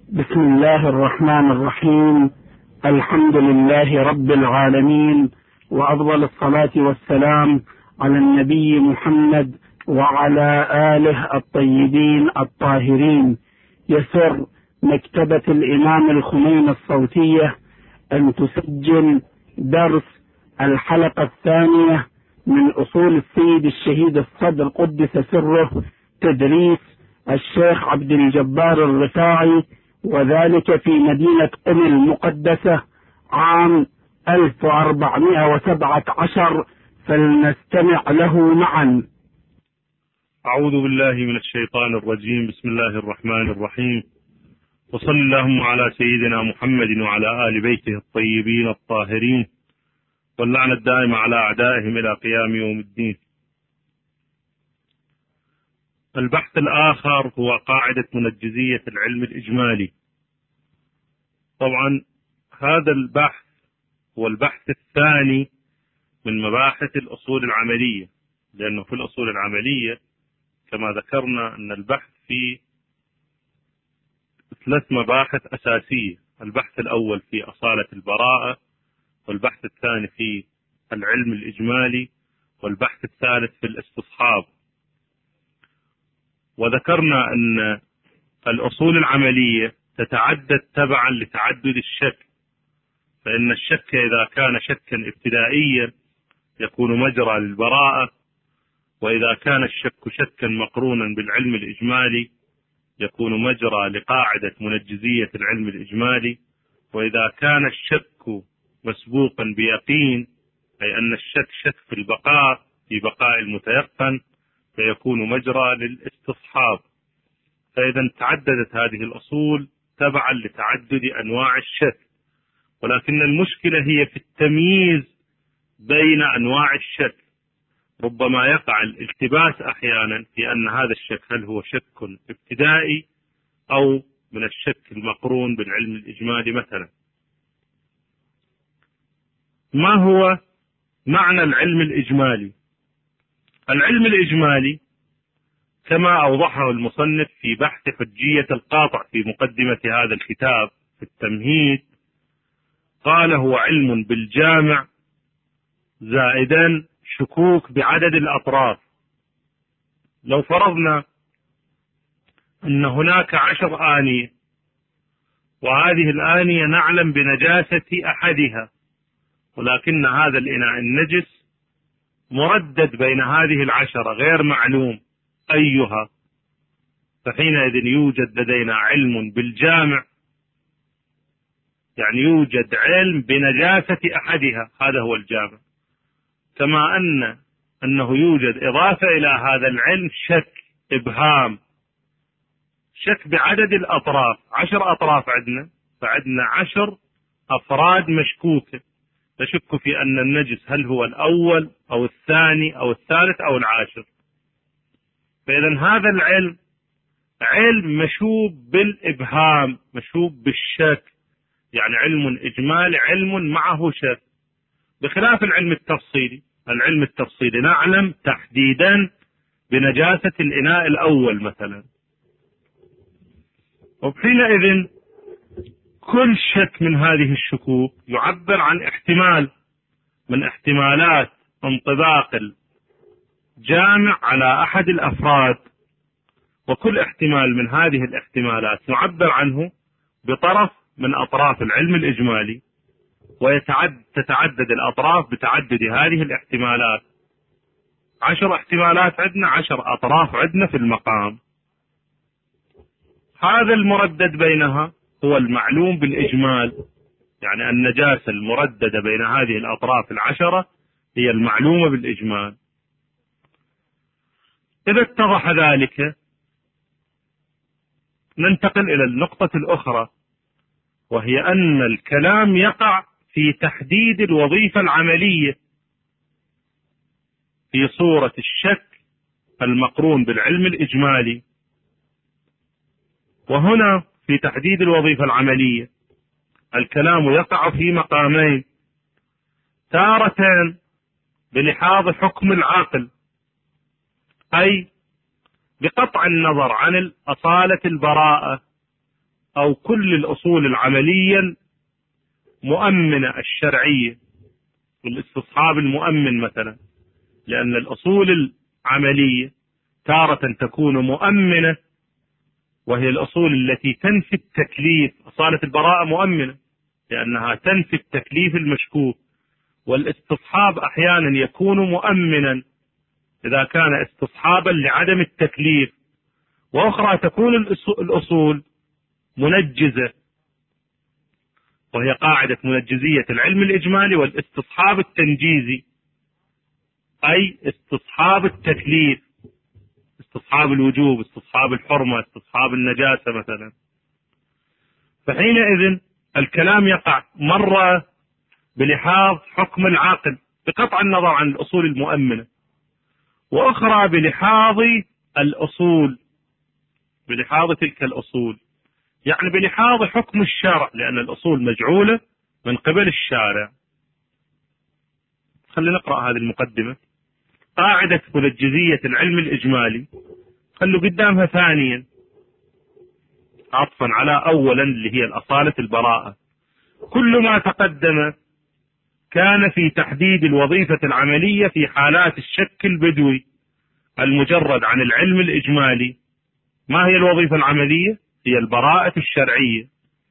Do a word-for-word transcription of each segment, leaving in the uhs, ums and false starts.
بسم الله الرحمن الرحيم. الحمد لله رب العالمين، وأفضل الصلاة والسلام على النبي محمد وعلى آله الطيبين الطاهرين. يسر مكتبة الإمام الخميني الصوتية أن تسجل درس الحلقة الثانية من أصول السيد الشهيد الصدر قدس سره، تدريس الشيخ عبد الجبار الرفاعي، وذلك في مدينة قم المقدسة عام ألف وأربعمائة وسبعة عشر، فلنستمع له معا. أعوذ بالله من الشيطان الرجيم. بسم الله الرحمن الرحيم، وصل اللهم على سيدنا محمد وعلى آل بيته الطيبين الطاهرين، واللعنة الدائمة على أعدائهم إلى قيام يوم الدين. البحث الآخر هو قاعدة منجزية العلم الإجمالي. طبعا هذا البحث هو البحث الثاني من مباحث الأصول العملية، لأنه في الأصول العملية كما ذكرنا أن البحث في ثلاث مباحث أساسية: البحث الأول في أصالة البراءة، والبحث الثاني في العلم الإجمالي، والبحث الثالث في الاستصحاب. وذكرنا أن الأصول العملية تتعدد تبعا لتعدد الشك، فإن الشك إذا كان شكا ابتدائيا يكون مجرى للبراءة، وإذا كان الشك شكا مقرونا بالعلم الإجمالي يكون مجرى لقاعدة منجزية العلم الإجمالي، وإذا كان الشك مسبوقا بيقين، أي أن الشك شك في البقاء في بقاء المتيقن، فيكون مجرى للاستصحاب. فإذا تعددت هذه الأصول تبعا لتعدد أنواع الشك، ولكن المشكلة هي في التمييز بين أنواع الشك. ربما يقع الالتباس أحيانا في أن هذا الشك هل هو شك ابتدائي أو من الشك المقرون بالعلم الإجمالي مثلا. ما هو معنى العلم الإجمالي؟ العلم الإجمالي كما أوضحه المصنف في بحث حجية القاطع في مقدمة هذا الكتاب في التمهيد، قال هو علم بالجامع زائدا شكوك بعدد الأطراف. لو فرضنا أن هناك عشر آنية، وهذه الآنية نعلم بنجاسة أحدها، ولكن هذا الإناء النجس مردد بين هذه العشرة غير معلوم أيها، فحينئذ يوجد لدينا علم بالجامع، يعني يوجد علم بنجاسة أحدها، هذا هو الجامع. كما أن أنه يوجد إضافة إلى هذا العلم شك، إبهام، شك بعدد الأطراف. عشر أطراف عندنا، فعندنا عشر أفراد مشكوكة، نشك في أن النجس هل هو الأول أو الثاني أو الثالث أو العاشر. فإذا هذا العلم علم مشوب بالإبهام، مشوب بالشك، يعني علم إجمالي، علم معه شك، بخلاف العلم التفصيلي. العلم التفصيلي نعلم تحديدا بنجاسة الإناء الأول مثلا، وحينئذ كل شك من هذه الشكوك يعبر عن احتمال من احتمالات انطباق الجامع على أحد الأفراد، وكل احتمال من هذه الاحتمالات نعبر عنه بطرف من أطراف العلم الإجمالي، وتتعدد الأطراف بتعدد هذه الاحتمالات. عشر احتمالات عندنا، عشر أطراف عندنا في المقام. هذا المردد بينها هو المعلوم بالإجمال، يعني النجاسة المرددة بين هذه الأطراف العشرة هي المعلومة بالإجمال. إذا اتضح ذلك ننتقل إلى النقطة الأخرى، وهي أن الكلام يقع في تحديد الوظيفة العملية في صورة الشك المقرون بالعلم الإجمالي. وهنا في تحديد الوظيفة العملية الكلام يقع في مقامين: تارة بلحاظ حكم العاقل، أي بقطع النظر عن أصالة البراءة أو كل الأصول العملية المؤمنة الشرعية، والاستصحاب المؤمن مثلا، لأن الأصول العملية تارة تكون مؤمنة وهي الأصول التي تنفي التكليف. أصالة البراءة مؤمنة لأنها تنفي التكليف المشكوك، والاستصحاب أحيانا يكون مؤمنا إذا كان استصحابا لعدم التكليف، وأخرى تكون الأصول منجزة، وهي قاعدة منجزية العلم الإجمالي والاستصحاب التنجيزي، أي استصحاب التكليف، استصحاب الوجوب، استصحاب الحرمة، استصحاب النجاسة مثلا. فحينئذ الكلام يقع مرة بلحاظ حكم العاقل بقطع النظر عن الأصول المؤمنة، وأخرى بلحاظ الأصول، بلحاظ تلك الأصول، يعني بلحاظ حكم الشرع، لأن الأصول مجعولة من قبل الشارع. خلينا نقرأ هذه المقدمة. قاعدة منجزية العلم الإجمالي، خلوا قدامها ثانيا عطفا على أولا اللي هي الأصالة البراءة. كل ما تقدم كان في تحديد الوظيفة العملية في حالات الشك البدوي المجرد عن العلم الإجمالي. ما هي الوظيفة العملية؟ هي البراءة الشرعية،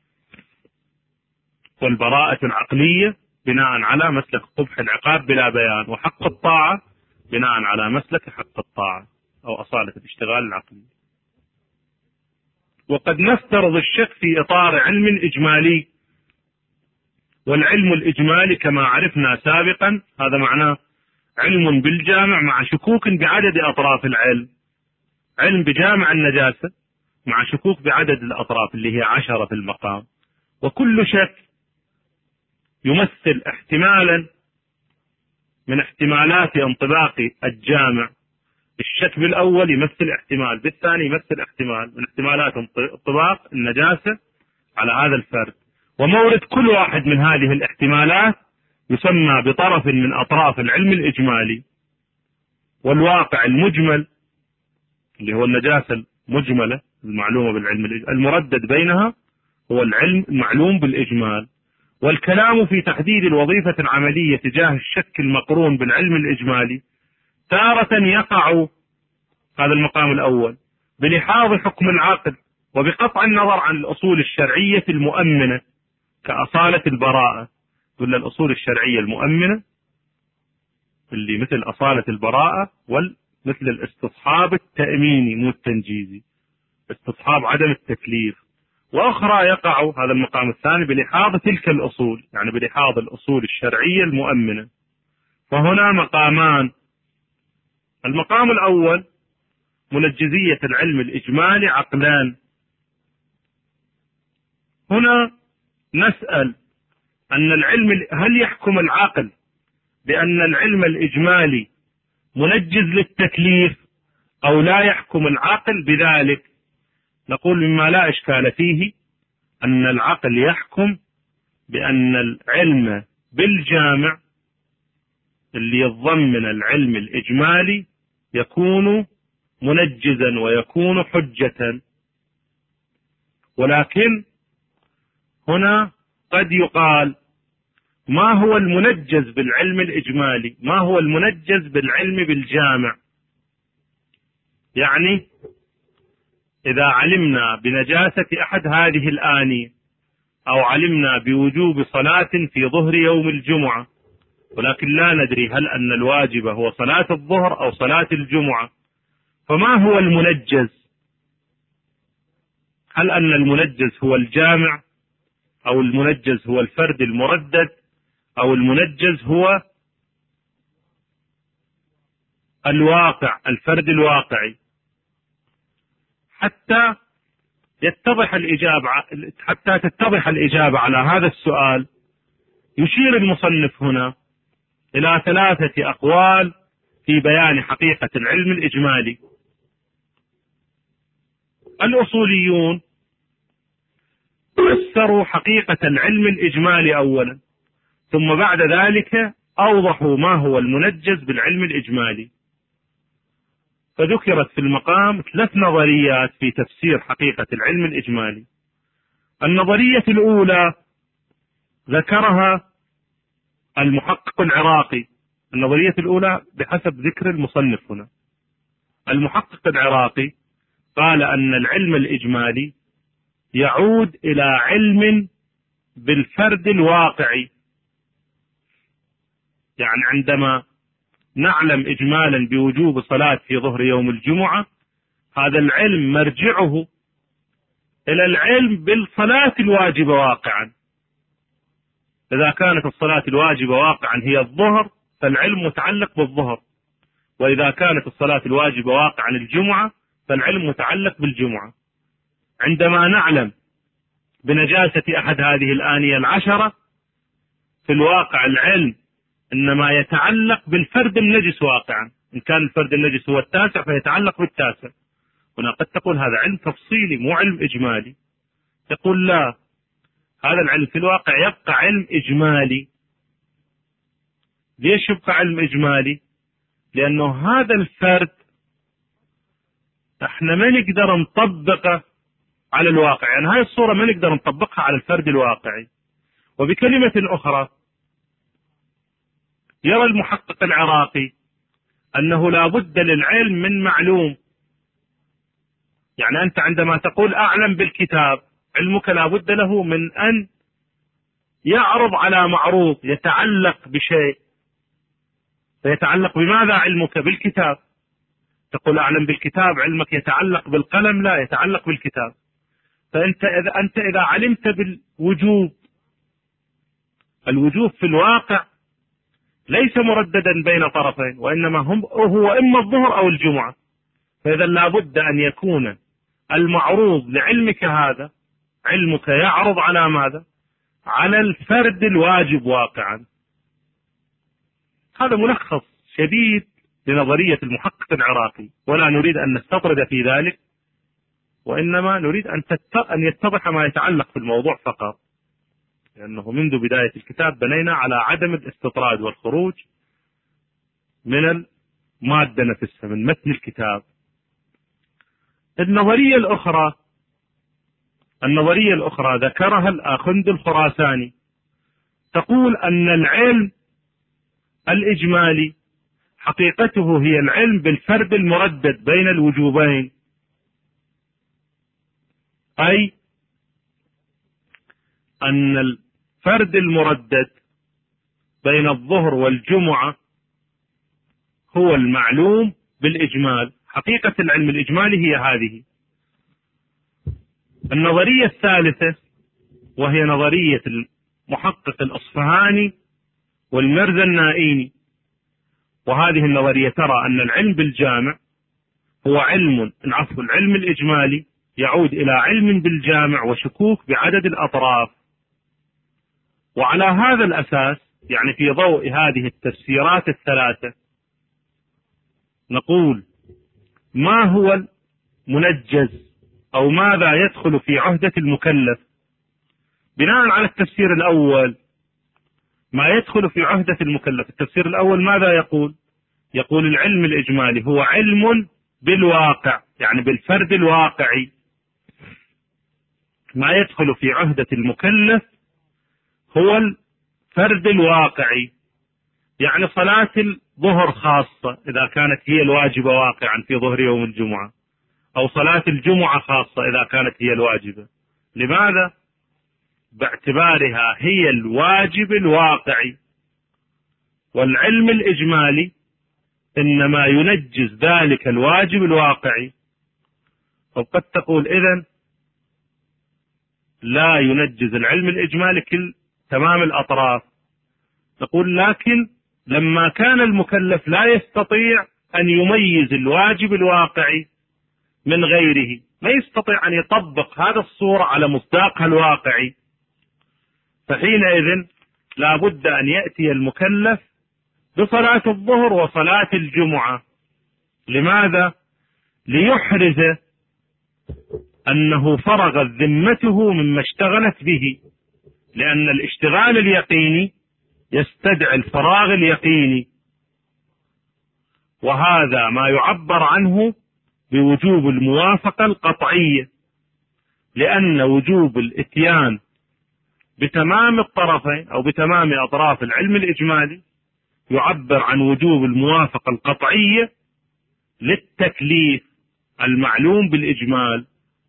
والبراءة العقلية بناء على مسلك قبح العقاب بلا بيان، وحق الطاعة بناء على مسلك حق الطاعة أو أصالة الاشتغال العقلي. وقد نفترض الشك في إطار علم إجمالي، والعلم الإجمالي كما عرفنا سابقا هذا معناه علم بالجامع مع شكوك بعدد أطراف العلم، علم بجامع النجاسة مع شكوك بعدد الأطراف اللي هي عشرة في المقام، وكل شك يمثل احتمالا من احتمالات انطباق الجامع. الشك بالأول يمثل احتمال، بالثاني يمثل احتمال من احتمالات انطباق النجاسة على هذا الفرد، ومورد كل واحد من هذه الاحتمالات يسمى بطرف من أطراف العلم الإجمالي. والواقع المجمل اللي هو النجاسة المجملة المعلومة بالعلم المردد بينها هو العلم المعلوم بالإجمال. والكلام في تحديد الوظيفة العملية تجاه الشك المقرون بالعلم الإجمالي تارة يقع هذا المقام الأول بلحاظ حكم العقل وبقطع النظر عن الأصول الشرعية المؤمنة كأصالة البراءة. ولا الأصول الشرعية المؤمنة اللي مثل أصالة البراءة ومثل الاستصحاب التأميني مو التنجيزي، استصحاب عدم التكليف. وأخرى يقع هذا المقام الثاني بلحاظ تلك الأصول، يعني بلحاظ الأصول الشرعية المؤمنة. فهنا مقامان. المقام الأول منجزية العلم الإجمالي عقلان. هنا نسأل أن العلم هل يحكم العقل بأن العلم الإجمالي منجز للتكليف أو لا يحكم العقل بذلك؟ نقول مما لا إشكال فيه أن العقل يحكم بأن العلم بالجامع اللي يتضمن العلم الإجمالي يكون منجزا ويكون حجة. ولكن هنا قد يقال ما هو المنجز بالعلم الإجمالي؟ ما هو المنجز بالعلم بالجامع؟ يعني إذا علمنا بنجاسة أحد هذه الآنية أو علمنا بوجوب صلاة في ظهر يوم الجمعة ولكن لا ندري هل أن الواجب هو صلاة الظهر أو صلاة الجمعة، فما هو المنجز؟ هل أن المنجز هو الجامع أو المنجز هو الفرد المردد أو المنجز هو الواقع الفرد الواقعي؟ حتى يتضح الإجابة حتى تتضح الإجابة على هذا السؤال يشير المصنف هنا إلى ثلاثة أقوال في بيان حقيقة العلم الإجمالي. الأصوليون فسروا حقيقة العلم الإجمالي أولا، ثم بعد ذلك أوضحوا ما هو المنجز بالعلم الإجمالي. فذكرت في المقام ثلاث نظريات في تفسير حقيقة العلم الإجمالي. النظرية الأولى ذكرها المحقق العراقي. النظرية الأولى بحسب ذكر المصنف هنا، المحقق العراقي قال أن العلم الإجمالي يعود إلى علم بالفرد الواقعي. يعني عندما نعلم إجمالا بوجوب صلاة في ظهر يوم الجمعة، هذا العلم مرجعه إلى العلم بالصلاة الواجبة واقعا. إذا كانت الصلاة الواجبة واقعا هي الظهر فالعلم متعلق بالظهر، وإذا كانت الصلاة الواجبة واقعا الجمعة فالعلم متعلق بالجمعة. عندما نعلم بنجاسة أحد هذه الآنية العشرة، في الواقع العلم إنما يتعلق بالفرد النجس واقعا. إن كان الفرد النجس هو التاسع فيتعلق بالتاسع. هنا قد تقول هذا علم تفصيلي مو علم إجمالي. تقول لا، هذا العلم في الواقع يبقى علم إجمالي. ليش يبقى علم إجمالي؟ لأنه هذا الفرد احنا ما نقدر نطبقه على الواقع. يعني هاي الصورة ما نقدر نطبقها على الفرد الواقعي. وبكلمة أخرى، يرى المحقق العراقي أنه لا بد للعلم من معلوم. يعني أنت عندما تقول أعلم بالكتاب، علمك لا بد له من أن يعرض على معروض يتعلق بشيء. فيتعلق بماذا علمك؟ بالكتاب. تقول أعلم بالكتاب، علمك يتعلق بالقلم؟ لا، يتعلق بالكتاب. فأنت إذا أنت إذا علمت بالوجوب، الوجوب في الواقع ليس مرددا بين طرفين، وإنما هم هو إما الظهر أو الجمعة. فإذا لا بد أن يكون المعروض لعلمك هذا، علمك يعرض على ماذا؟ على الفرد الواجب واقعا. هذا ملخص شديد لنظرية المحقق العراقي، ولا نريد أن نستطرد في ذلك، وإنما نريد أن أن يتضح ما يتعلق في الموضوع فقط، لأنه منذ بداية الكتاب بنينا على عدم الاستطراد والخروج من المادة نفسها، من متن الكتاب. النظرية الأخرى النظرية الأخرى ذكرها الآخوندي الخراساني، تقول أن العلم الإجمالي حقيقته هي العلم بالفرد المردد بين الوجوبين، أي أن الفرد المردد بين الظهر والجمعة هو المعلوم بالإجمال. حقيقة العلم الإجمالي هي هذه. النظرية الثالثة وهي نظرية المحقق الأصفهاني والمرزا النائيني، وهذه النظرية ترى أن العلم بالجامع هو علم عفوا العلم الإجمالي يعود إلى علم بالجامع وشكوك بعدد الأطراف. وعلى هذا الأساس، يعني في ضوء هذه التفسيرات الثلاثة، نقول ما هو المنجز أو ماذا يدخل في عهدة المكلف؟ بناء على التفسير الأول، ما يدخل في عهدة المكلف، التفسير الأول ماذا يقول؟ يقول العلم الإجمالي هو علم بالواقع، يعني بالفرد الواقعي. ما يدخل في عهدة المكلف هو الفرد الواقعي، يعني صلاة الظهر خاصة إذا كانت هي الواجبة واقعا في ظهر يوم الجمعة، أو صلاة الجمعة خاصة إذا كانت هي الواجبة. لماذا؟ باعتبارها هي الواجب الواقعي. والعلم الإجمالي إنما ينجز ذلك الواجب الواقعي. وقد تقول إذن لا ينجز العلم الإجمالي كل تمام الأطراف. نقول لكن لما كان المكلف لا يستطيع أن يميز الواجب الواقعي من غيره، ما يستطيع أن يطبق هذا الصورة على مصداقها الواقعي، فحينئذ لا بد أن يأتي المكلف بصلاة الظهر وصلاة الجمعة. لماذا؟ ليحرز أنه فرغت ذمته مما اشتغلت به، لأن الاشتغال اليقيني يستدعي الفراغ اليقيني، وهذا ما يعبر عنه بوجوب الموافقة القطعية. لأن وجوب الإتيان بتمام الطرفين أو بتمام أطراف العلم الإجمالي يعبر عن وجوب الموافقة القطعية للتكليف المعلوم بالإجمال.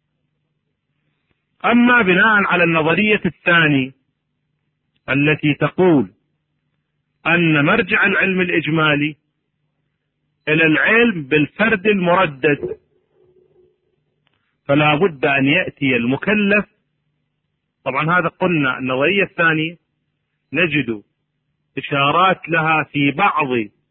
أما بناء على النظرية الثانية التي تقول أن مرجع العلم الإجمالي إلى العلم بالفرد المردد، فلا بد أن يأتي المكلف. طبعا هذا قلنا النظرية الثانية نجد إشارات لها في بعض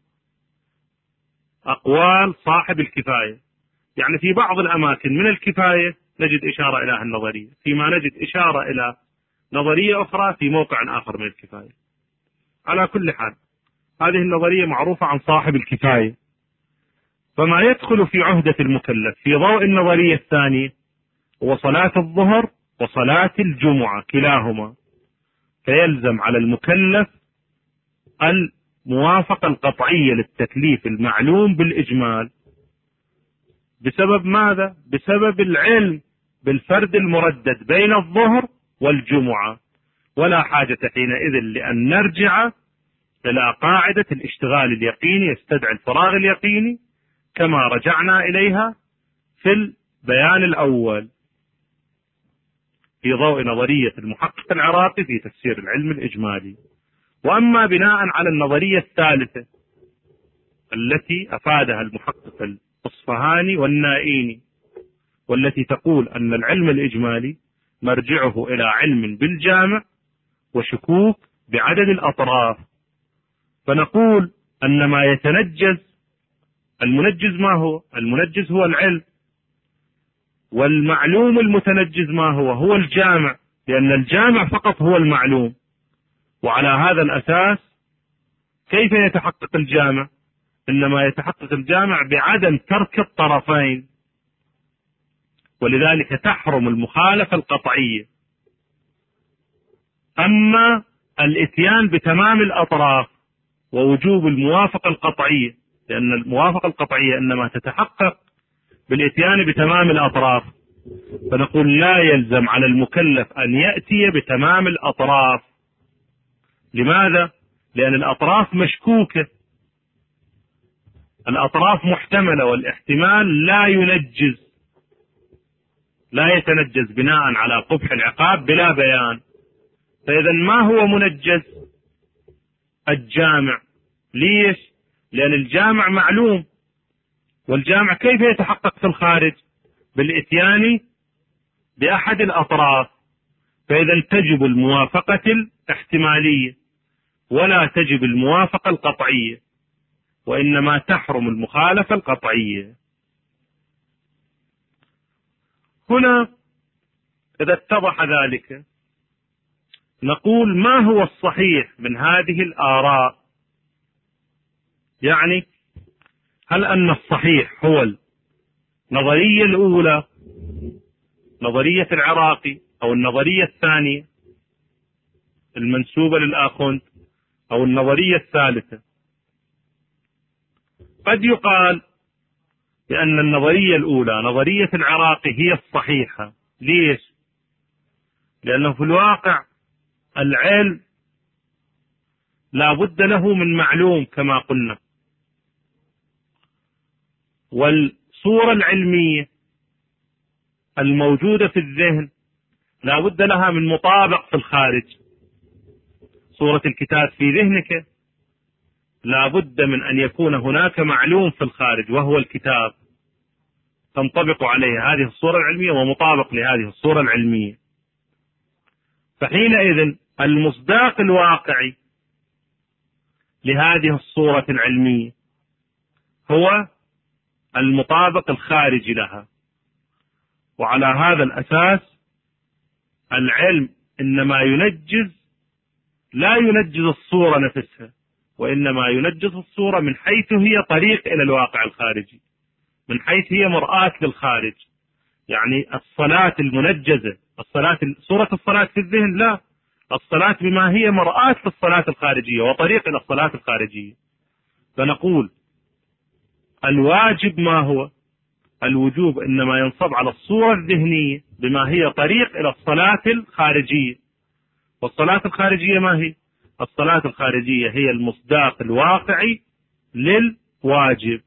أقوال صاحب الكفاية، يعني في بعض الأماكن من الكفاية نجد إشارة إلى النظرية، فيما نجد إشارة إلى نظرية أخرى في موقع آخر من الكفاية. على كل حال هذه النظرية معروفة عن صاحب الكفاية، فما يدخل في عهدة المكلف في ضوء النظرية الثانية هو صلاة الظهر وصلاة الجمعة كلاهما، فيلزم على المكلف الموافقة القطعية للتكليف المعلوم بالإجمال. بسبب ماذا؟ بسبب العلم بالفرد المردد بين الظهر والجمعة، ولا حاجة حينئذ لأن نرجع إلى قاعدة الاشتغال اليقيني يستدعي الفراغ اليقيني كما رجعنا إليها في البيان الأول في ضوء نظرية المحقق العراقي في تفسير العلم الإجمالي. وأما بناء على النظرية الثالثة التي أفادها المحقق الأصفهاني والنائيني، والتي تقول أن العلم الإجمالي مرجعه إلى علم بالجامع وشكوك بعدد الأطراف، فنقول أن ما يتنجز، المنجز ما هو؟ المنجز هو العلم، والمعلوم المتنجز ما هو؟ هو الجامع، لأن الجامع فقط هو المعلوم. وعلى هذا الأساس كيف يتحقق الجامع؟ إنما يتحقق الجامع بعدم ترك الطرفين، ولذلك تحرم المخالفة القطعية. أما الإتيان بتمام الأطراف ووجوب الموافقة القطعية، لأن الموافقة القطعية إنما تتحقق بالإتيان بتمام الأطراف، فنقول لا يلزم على المكلف أن يأتي بتمام الأطراف. لماذا؟ لأن الأطراف مشكوكة، الأطراف محتملة، والاحتمال لا ينجز، لا يتنجز بناء على قبح العقاب بلا بيان. فإذا ما هو منجز؟ الجامع. ليش؟ لأن الجامع معلوم، والجامع كيف يتحقق في الخارج؟ بالإتيان بأحد الأطراف. فإذا تجب الموافقة الاحتمالية ولا تجب الموافقة القطعية، وإنما تحرم المخالفة القطعية. هنا إذا اتضح ذلك نقول ما هو الصحيح من هذه الآراء؟ يعني هل أن الصحيح هو النظرية الأولى نظرية العراقي، أو النظرية الثانية المنسوبة للآخوند، أو النظرية الثالثة؟ قد يقال بأن النظرية الأولى نظرية العراقي هي الصحيحة. ليش؟ لأنه في الواقع العلم لا بد له من معلوم كما قلنا، والصورة العلمية الموجودة في الذهن لا بد لها من مطابق في الخارج. صورة الكتاب في ذهنك لا بد من أن يكون هناك معلوم في الخارج وهو الكتاب، تنطبق عليه هذه الصورة العلمية ومطابق لهذه الصورة العلمية. فحينئذ المصداق الواقعي لهذه الصورة العلمية هو المطابق الخارجي لها. وعلى هذا الأساس العلم إنما ينجز، لا ينجز الصورة نفسها، وإنما ينجز الصورة من حيث هي طريق إلى الواقع الخارجي، من حيث هي مرآة للخارج. يعني الصلاة المنجزة، الصلاة صورة الصلاة في الذهن لا، الصلاة بما هي مرآة للصلاة الخارجية وطريق إلى الصلاة الخارجية. فنقول الواجب ما هو؟ الوجوب إنما ينصب على الصورة الذهنية بما هي طريق إلى الصلاة الخارجية. والصلاة الخارجية ما هي؟ الصلاة الخارجية هي المصداق الواقعي للواجب.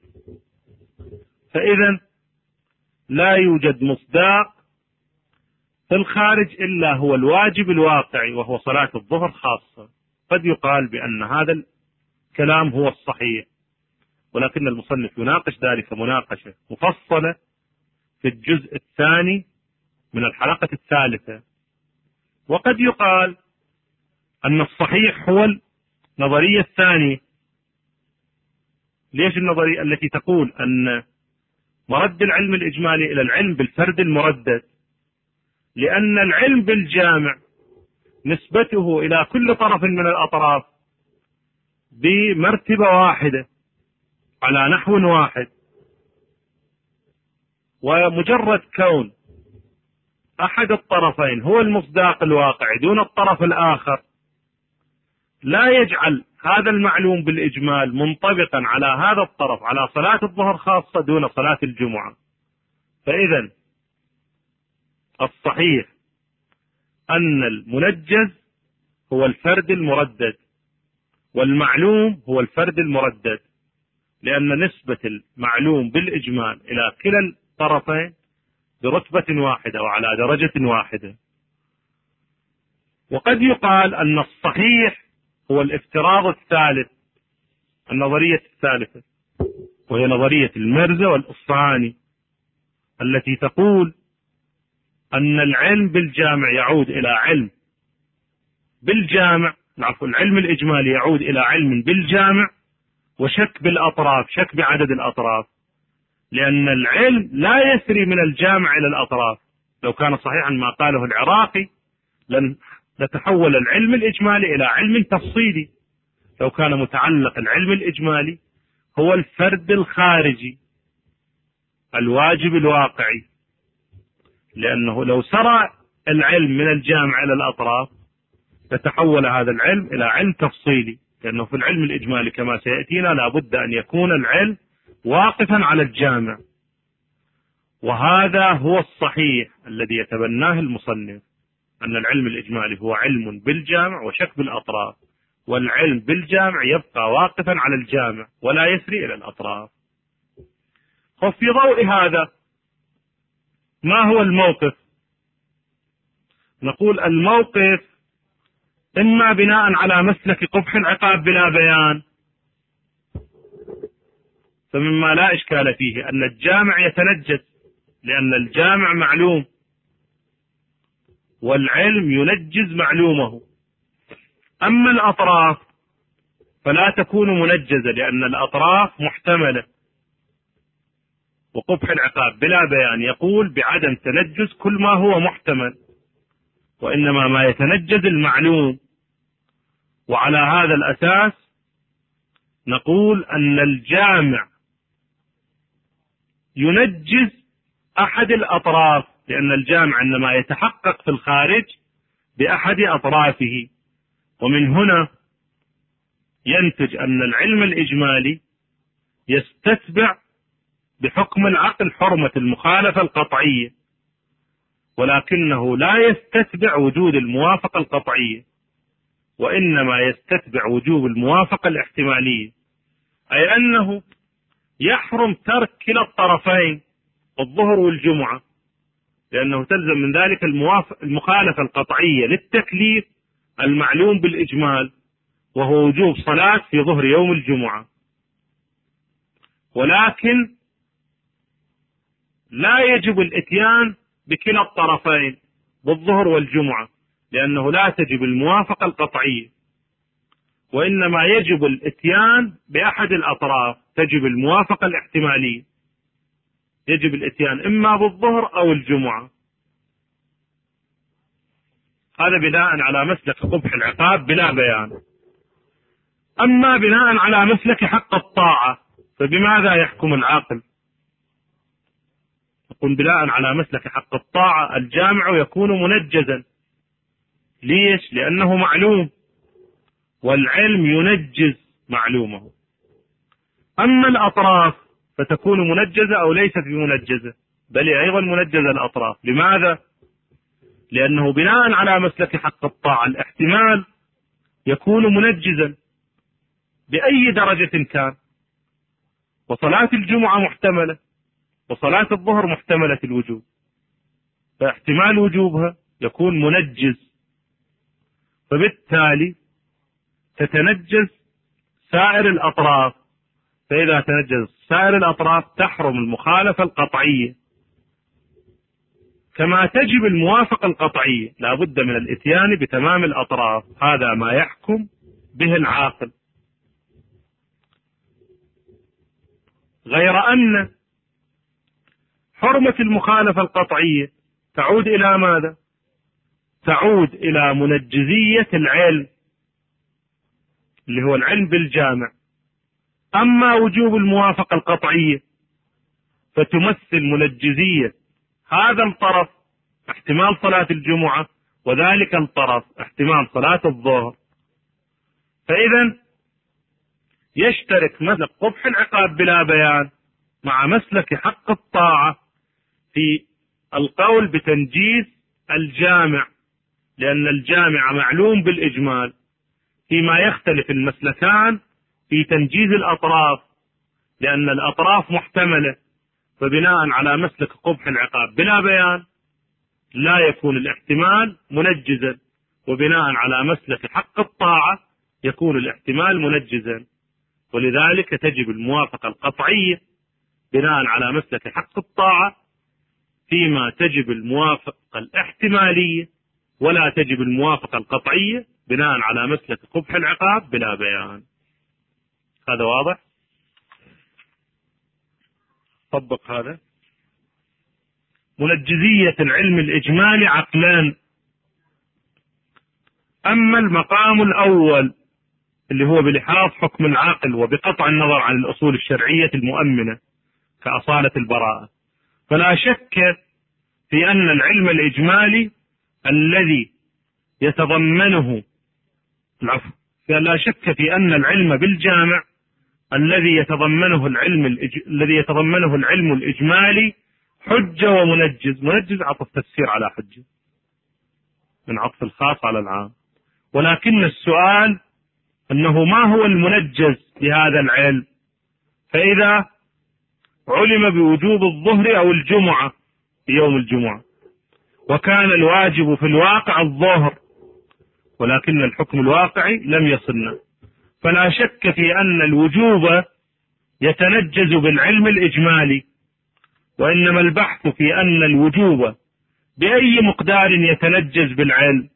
فإذا لا يوجد مصداق في الخارج إلا هو الواجب الواقعي، وهو صلاة الظهر خاصة. قد يقال بأن هذا الكلام هو الصحيح، ولكن المصنف يناقش ذلك مناقشة مفصلة في الجزء الثاني من الحلقة الثالثة. وقد يقال أن الصحيح هو النظرية الثانية. ليش النظرية التي تقول أن مرد العلم الإجمالي إلى العلم بالفرد المردد؟ لأن العلم بالجامع نسبته إلى كل طرف من الأطراف بمرتبة واحدة على نحو واحد، ومجرد كون أحد الطرفين هو المصداق الواقعي دون الطرف الآخر لا يجعل هذا المعلوم بالإجمال منطبقا على هذا الطرف على صلاة الظهر خاصة دون صلاة الجمعة. فإذا الصحيح أن المنجز هو الفرد المردد، والمعلوم هو الفرد المردد، لأن نسبة المعلوم بالإجمال إلى كلا الطرفين برتبة واحدة وعلى درجة واحدة. وقد يقال أن الصحيح هو الافتراض الثالث، النظرية الثالثة، وهي نظرية المرزا والإصفهاني، التي تقول أن العلم بالجامع يعود إلى علم بالجامع، عفوا العلم الإجمالي يعود إلى علم بالجامع وشك بالأطراف، شك بعدد الأطراف، لأن العلم لا يسري من الجامع إلى الأطراف. لو كان صحيحا ما قاله العراقي لن لتحول العلم الإجمالي إلى علم تفصيلي. لو كان متعلق العلم الإجمالي هو الفرد الخارجي الواجب الواقعي، لأنه لو سرى العلم من الجامع إلى الأطراف لتحول هذا العلم إلى علم تفصيلي، لأنه في العلم الإجمالي كما سيأتينا لابد أن يكون العلم واقفا على الجامع. وهذا هو الصحيح الذي يتبناه المصنف، أن العلم الإجمالي هو علم بالجامع وشك بالأطراف، والعلم بالجامع يبقى واقفا على الجامع ولا يسري إلى الأطراف. وفي ضوء هذا ما هو الموقف؟ نقول الموقف إما بناء على مسلك قبح العقاب بلا بيان، فمما لا إشكال فيه أن الجامع يتنجس، لأن الجامع معلوم والعلم ينجز معلومه. أما الأطراف فلا تكون منجزة، لأن الأطراف محتملة. وقبح العقاب بلا بيان يقول بعدم تنجز كل ما هو محتمل، وإنما ما يتنجز المعلوم. وعلى هذا الأساس نقول أن الجامع ينجز أحد الأطراف، لأن الجامع إنما يتحقق في الخارج بأحد أطرافه. ومن هنا ينتج أن العلم الإجمالي يستتبع بحكم العقل حرمة المخالفة القطعية، ولكنه لا يستتبع وجود الموافقة القطعية، وإنما يستتبع وجوب الموافقة الاحتمالية، أي أنه يحرم ترك كلا الطرفين الظهر والجمعة، لأنه تلزم من ذلك المخالفة القطعية للتكليف المعلوم بالإجمال، وهو وجوب صلاة في ظهر يوم الجمعة. ولكن لا يجب الاتيان بكلا الطرفين بالظهر والجمعة، لأنه لا تجب الموافقة القطعية، وإنما يجب الاتيان بأحد الأطراف، تجب الموافقة الاحتمالية، يجب الاتيان إما بالظهر أو الجمعة. هذا بناء على مسلك قبح العقاب بلا بيان. أما بناء على مسلك حق الطاعة فبماذا يحكم العاقل؟ يقول بناء على مسلك حق الطاعة الجامع يكون منجزا. ليش؟ لأنه معلوم، والعلم ينجز معلومه. أما الأطراف فتكون منجزة أو ليست بمنجزة، بل أيضا منجزة الأطراف. لماذا؟ لأنه بناء على مسلك حق الطاعة الاحتمال يكون منجزا بأي درجة كان، وصلاة الجمعة محتملة وصلاة الظهر محتملة الوجوب، فاحتمال وجوبها يكون منجز، فبالتالي تتنجز سائر الأطراف. فإذا تنجز سائر الأطراف تحرم المخالفة القطعية، كما تجب الموافقة القطعية، لا بد من الإتيان بتمام الأطراف. هذا ما يحكم به العاقل. غير أن حرمة المخالفة القطعية تعود إلى ماذا؟ تعود إلى منجزية العلم اللي هو العلم بالجامع. أما وجوب الموافقة القطعية فتمثل منجزية هذا الطرف احتمال صلاة الجمعة، وذلك الطرف احتمال صلاة الظهر. فإذا يشترك مسلك قبح العقاب بلا بيان مع مسلك حق الطاعة في القول بتنجيز الجامع، لأن الجامع معلوم بالإجمال، فيما يختلف المسلكان في تنجيز الأطراف، لأن الأطراف محتملة، فبناء على مسلك قبح العقاب بلا بيان لا يكون الاحتمال منجزا، وبناء على مسلك حق الطاعة يكون الاحتمال منجزا، ولذلك تجب الموافقة القطعية بناء على مسلك حق الطاعة، فيما تجب الموافقة الاحتمالية ولا تجب الموافقة القطعية بناء على مسلك قبح العقاب بلا بيان. هذا واضح؟ طبق هذا. منجزية العلم الإجمالي عقلان. أما المقام الأول اللي هو بلحاظ حكم العاقل وبقطع النظر عن الأصول الشرعية المؤمنة كأصالة البراءة، فلا شك في أن العلم الإجمالي الذي يتضمنه العفو لا شك في أن العلم بالجامع الذي يتضمنه العلم الإج... الذي يتضمنه العلم الإجمالي حجة ومنجز. منجز عطف تفسير على حجة من عطف الخاص على العام، ولكن السؤال أنه ما هو المنجز لهذا العلم؟ فإذا علم بوجوب الظهر أو الجمعة في يوم الجمعة وكان الواجب في الواقع الظهر، ولكن الحكم الواقعي لم يصلنا، فلا شك في أن الوجوب يتنجز بالعلم الإجمالي، وإنما البحث في أن الوجوب بأي مقدار يتنجز بالعلم.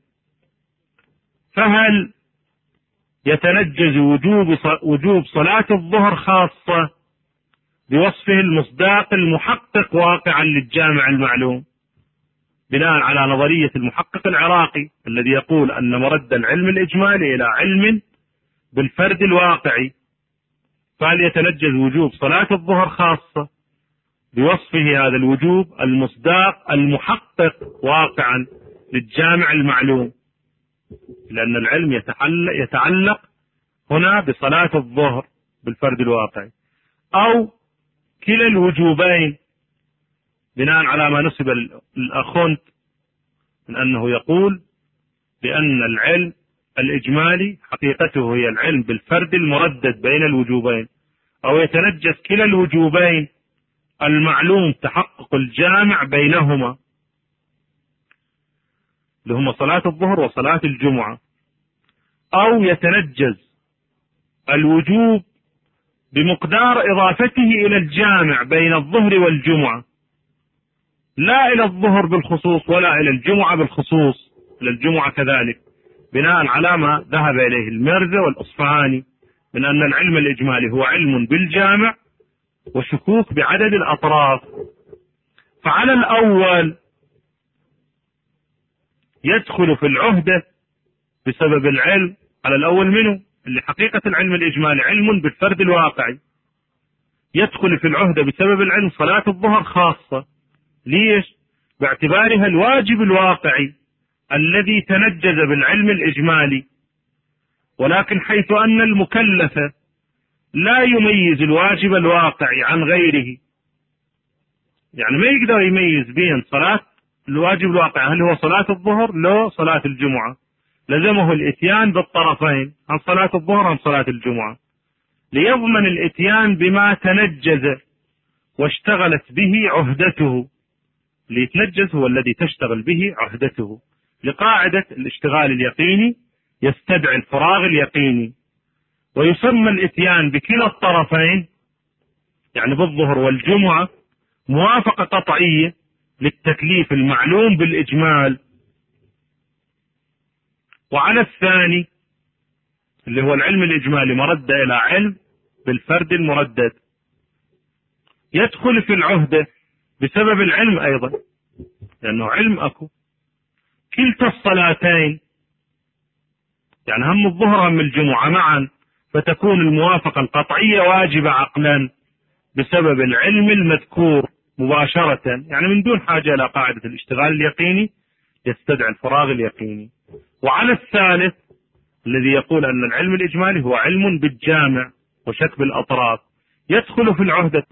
فهل يتنجز وجوب وجوب صلاة الظهر خاصة بوصفه المصداق المحقق واقعا للجامع المعلوم بناء على نظرية المحقق العراقي الذي يقول أن مرد العلم الإجمالي إلى علم بالفرد الواقعي، فهل يتنجز وجوب صلاة الظهر خاصة بوصفه هذا الوجوب المصداق المحقق واقعا للجامع المعلوم، لأن العلم يتعلق هنا بصلاة الظهر بالفرد الواقعي، أو كلا الوجوبين بناء على ما نسب الأخونت من أنه يقول بأن العلم الإجمالي حقيقته هي العلم بالفرد المردد بين الوجوبين، أو يتنجز كلا الوجوبين المعلوم تحقق الجامع بينهما اللي هما صلاة الظهر وصلاة الجمعة، أو يتنجز الوجوب بمقدار إضافته إلى الجامع بين الظهر والجمعة، لا إلى الظهر بالخصوص ولا إلى الجمعة بالخصوص، إلى الجمعة كذلك، بناء على ما ذهب إليه المرزا والأصفهاني من أن العلم الإجمالي هو علم بالجامع وشكوك بعدد الأطراف. فعلى الأول يدخل في العهدة بسبب العلم، على الأول منه اللي حقيقة العلم الإجمالي علم بالفرد الواقعي، يدخل في العهدة بسبب العلم صلاة الظهر خاصة. ليش؟ باعتبارها الواجب الواقعي الذي تنجز بالعلم الإجمالي، ولكن حيث أن المكلف لا يميز الواجب الواقعي عن غيره، يعني ما يقدر يميز بين صلاة الواجب الواقع هل هو صلاة الظهر لو صلاة الجمعة، لزمه الاتيان بالطرفين، عن صلاة الظهر عن صلاة الجمعة، ليضمن الاتيان بما تنجز واشتغلت به عهدته. اللي يتنجز هو الذي تشتغل به عهدته، لقاعدة الاشتغال اليقيني يستدعي الفراغ اليقيني. ويسمى الاتيان بكلا الطرفين يعني بالظهر والجمعة موافقة قطعية للتكليف المعلوم بالإجمال. وعلى الثاني اللي هو العلم الإجمالي مرد إلى علم بالفرد المردد، يدخل في العهدة بسبب العلم أيضا، لأنه علم أكو كلتا الصلاتين، يعني هم الظهر هم الجمعة معا، فتكون الموافقة القطعية واجبة عقلا بسبب العلم المذكور مباشرة، يعني من دون حاجة إلى قاعدة الاشتغال اليقيني يستدعي الفراغ اليقيني. وعلى الثالث الذي يقول أن العلم الإجمالي هو علم بالجامع وشك بالأطراف، يدخل في العهدة.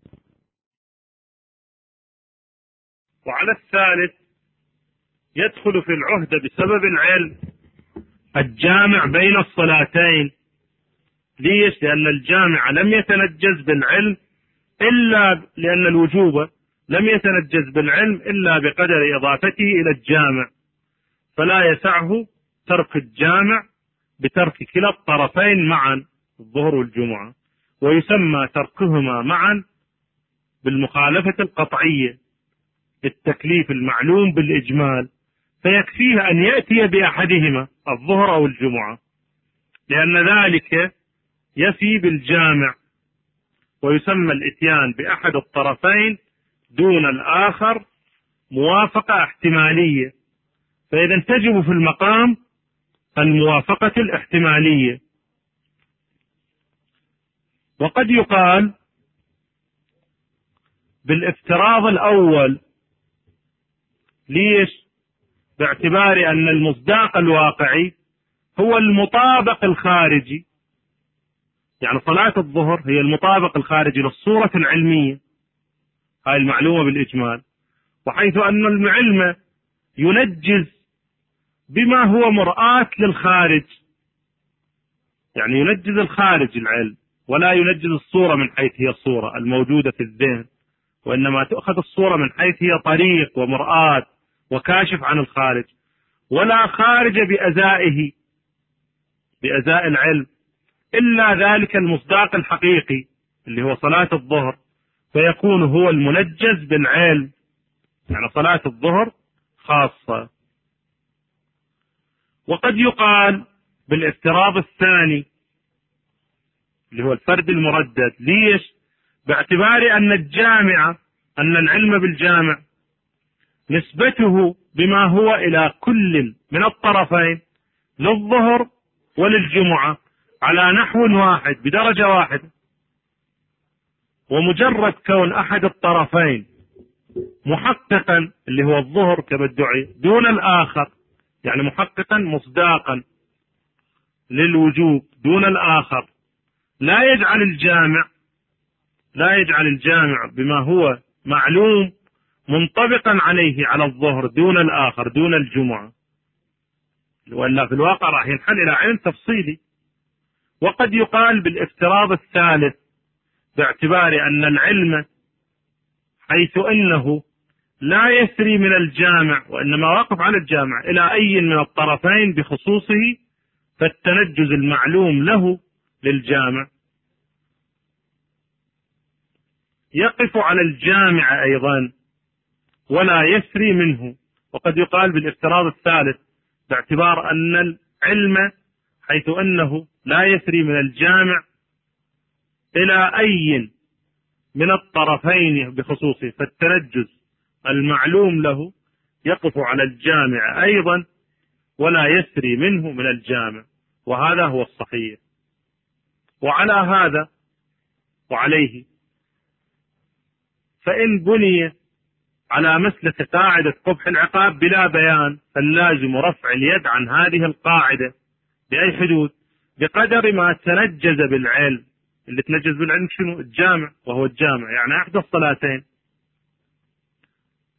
وعلى الثالث يدخل في العهدة بسبب العلم الجامع بين الصلاتين. ليش؟ لأن الجامع لم يتنجز بالعلم إلا لأن الوجوب لم يتنجز بالعلم إلا بقدر إضافته إلى الجامع، فلا يسعه ترك الجامع بترك كلا الطرفين معا الظهر والجمعة، ويسمى تركهما معا بالمخالفة القطعية التكليف المعلوم بالإجمال، فيكفيه أن يأتي بأحدهما الظهر أو الجمعة، لأن ذلك يفي بالجامع. ويسمى الإتيان بأحد الطرفين دون الآخر موافقة احتمالية، فإذا تجب في المقام الموافقة الاحتمالية. وقد يقال بالافتراض الأول. ليش؟ باعتبار أن المصداق الواقعي هو المطابق الخارجي، يعني صلاة الظهر هي المطابق الخارجي للصورة العلمية، هاي المعلومة بالإجمال، وحيث أن العلم ينجز بما هو مرآة للخارج، يعني ينجز الخارج العلم ولا ينجز الصورة من حيث هي الصورة الموجودة في الذهن، وإنما تؤخذ الصورة من حيث هي طريق ومرآة وكاشف عن الخارج، ولا خارج بأزائه بأزاء العلم إلا ذلك المصداق الحقيقي اللي هو صلاة الظهر، فيكون هو المنجز بالعلم، يعني صلاة الظهر خاصة. وقد يقال بالافتراض الثاني اللي هو الفرد المردد. ليش؟ باعتبار أن الجامع أن العلم بالجامع نسبته بما هو إلى كل من الطرفين للظهر وللجمعة على نحو واحد بدرجة واحدة، ومجرد كون أحد الطرفين محققا اللي هو الظهر كما ادعي دون الآخر، يعني محققا مصداقا للوجوب دون الآخر، لا يجعل الجامع لا يجعل الجامع بما هو معلوم منطبقا عليه على الظهر دون الآخر دون الجمعة، وإلا في الواقع راح ينحل إلى علم تفصيلي. وقد يقال بالافتراض الثالث باعتبار أن العلم حيث أنه لا يسري من الجامع وإنما واقف على الجامع إلى أي من الطرفين بخصوصه، فالتنجز المعلوم له للجامع يقف على الجامع أيضا ولا يسري منه. وقد يقال بالافتراض الثالث باعتبار أن العلم حيث أنه لا يسري من الجامع إلى أي من الطرفين بخصوصه، فالتنجز المعلوم له يقف على الجامع أيضا ولا يسري منه من الجامع، وهذا هو الصحيح. وعلى هذا وعليه فإن بني على مسلك قاعدة قبح العقاب بلا بيان، فاللازم رفع اليد عن هذه القاعدة بأي حدود؟ بقدر ما تنجز بالعلم. اللي تنجز بالعلم شنو؟ الجامع، وهو الجامع يعني أحد الصلاتين،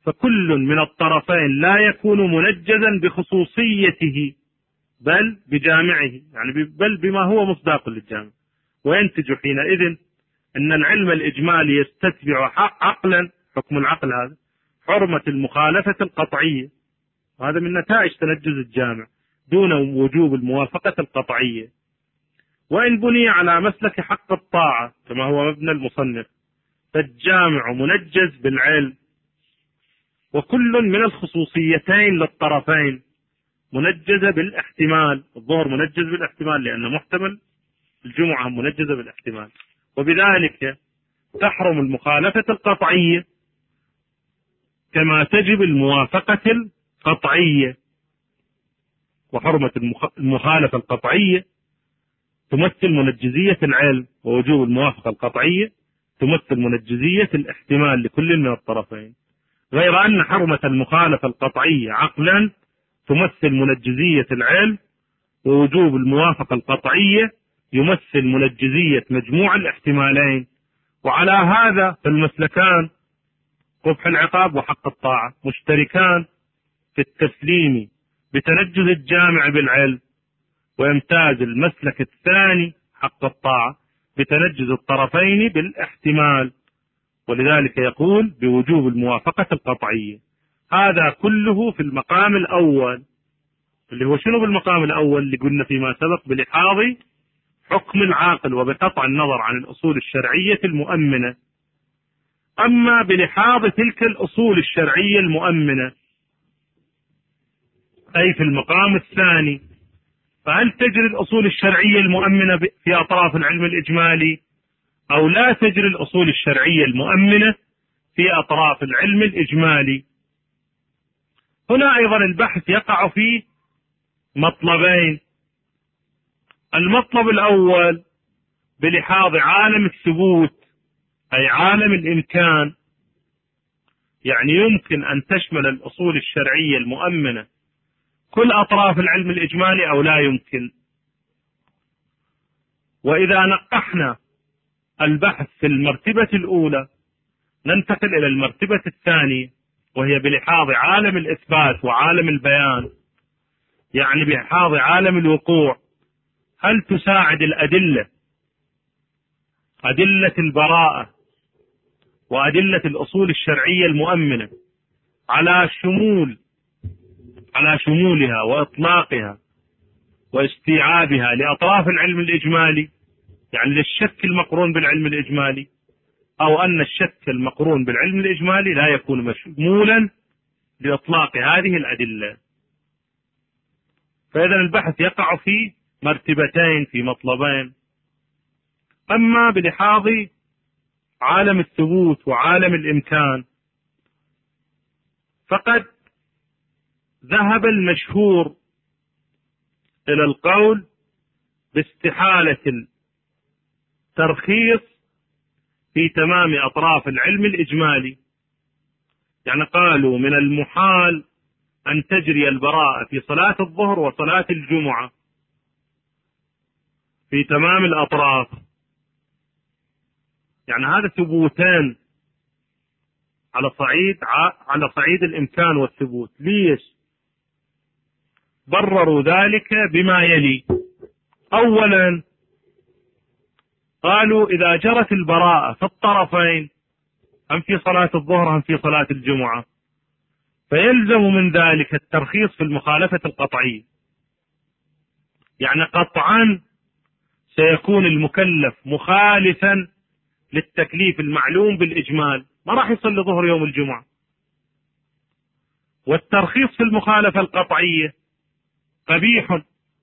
فكل من الطرفين لا يكون منجزا بخصوصيته بل بجامعه، يعني بل بما هو مصداق للجامع، وينتج حينئذ أن العلم الإجمالي يستتبع عقلا، حكم العقل هذا، حرمة المخالفة القطعية، وهذا من نتائج تنجز الجامع دون وجوب الموافقة القطعية. وإن بني على مسلك حق الطاعة كما هو مبنى المصنف فالجامع منجز بالعلم، وكل من الخصوصيتين للطرفين منجزة بالاحتمال. الظهر منجز بالاحتمال لأنه محتمل، الجمعة منجزة بالاحتمال، وبذلك تحرم المخالفة القطعية كما تجب الموافقة القطعية. وحرمة المخالفة القطعية تمثل منجزية العلم، ووجوب الموافقة القطعية تمثل منجزية الاحتمال لكل من الطرفين، غير أن حرمة المخالفة القطعية عقلا تمثل منجزية العلم، ووجوب الموافقة القطعية يمثل منجزية مجموع الاحتمالين. وعلى هذا فالمسلكان قبح العقاب وحق الطاعة مشتركان في التسليم بتنجز الجامع بالعلم، ويمتاز المسلك الثاني حق الطاعة بتنجز الطرفين بالاحتمال، ولذلك يقول بوجوب الموافقة القطعية. هذا كله في المقام الأول، اللي هو شنو بالمقام الأول اللي قلنا فيما سبق بلحاظ حكم العاقل وبقطع النظر عن الأصول الشرعية المؤمنة. أما بلحاظ تلك الأصول الشرعية المؤمنة أي في المقام الثاني، فهل تجري الأصول الشرعية المؤمنة في أطراف العلم الإجمالي أو لا تجري الأصول الشرعية المؤمنة في أطراف العلم الإجمالي؟ هنا أيضا البحث يقع في مطلبين. المطلب الأول بلحاظ عالم الثبوت أي عالم الإمكان، يعني يمكن أن تشمل الأصول الشرعية المؤمنة كل أطراف العلم الإجمالي أو لا يمكن. وإذا نقحنا البحث في المرتبة الأولى ننتقل إلى المرتبة الثانية، وهي بلحاظ عالم الإثبات وعالم البيان، يعني بلحاظ عالم الوقوع. هل تساعد الأدلة أدلة البراءة وأدلة الأصول الشرعية المؤمنة على شمول على شمولها وإطلاقها واستيعابها لأطراف العلم الإجمالي، يعني للشك المقرون بالعلم الإجمالي، أو أن الشك المقرون بالعلم الإجمالي لا يكون مشمولا لإطلاق هذه الأدلة؟ فإذا البحث يقع في مرتبتين، في مطلبين. أما بلحاظ عالم الثبوت وعالم الإمكان فقد ذهب المشهور إلى القول باستحالة الترخيص في تمام أطراف العلم الإجمالي، يعني قالوا من المحال أن تجري البراءة في صلاة الظهر وصلاة الجمعة في تمام الأطراف، يعني هذا ثبوتان على صعيد على صعيد الإمكان والثبوت. ليش؟ برروا ذلك بما يلي. أولا قالوا إذا جرت البراءة في الطرفين هم في صلاة الظهر هم في صلاة الجمعة فيلزم من ذلك الترخيص في المخالفة القطعية، يعني قطعا سيكون المكلف مخالفا للتكليف المعلوم بالإجمال، ما راح يصلي ظهر يوم الجمعة. والترخيص في المخالفة القطعية قبيح،